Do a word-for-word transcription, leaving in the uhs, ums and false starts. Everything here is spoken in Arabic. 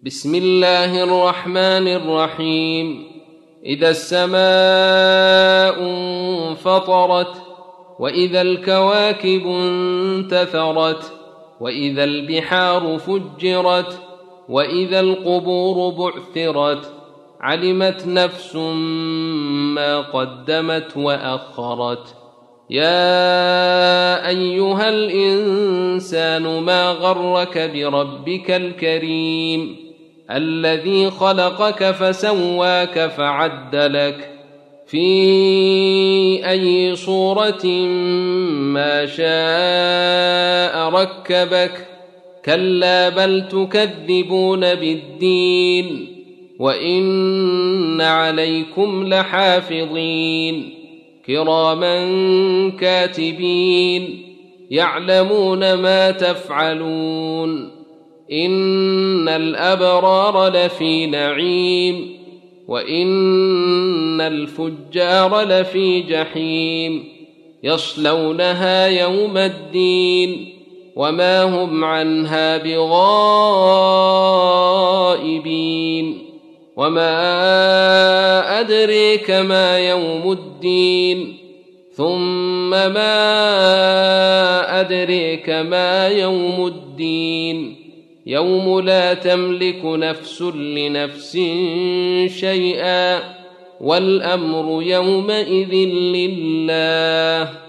بسم الله الرحمن الرحيم. إذا السماء انفطرت، وإذا الكواكب انتثرت، وإذا البحار فجرت، وإذا القبور بعثرت، علمت نفس ما قدمت وأخرت. يا أيها الإنسان ما غرك بربك الكريم الذي خلقك فسواك فعدلك في أي صورة ما شاء ركبك. كلا بل تكذبون بالدين وإن عليكم لحافظين كراما كاتبين يعلمون ما تفعلون. إن الأبرار لفي نعيم وإن الفجار لفي جحيم يصلونها يوم الدين وما هم عنها بغائبين. وما أدريك ما يوم الدين ثم ما أدريك ما يوم الدين يوم لا تملك نفس لنفس شيئا والأمر يومئذ لله.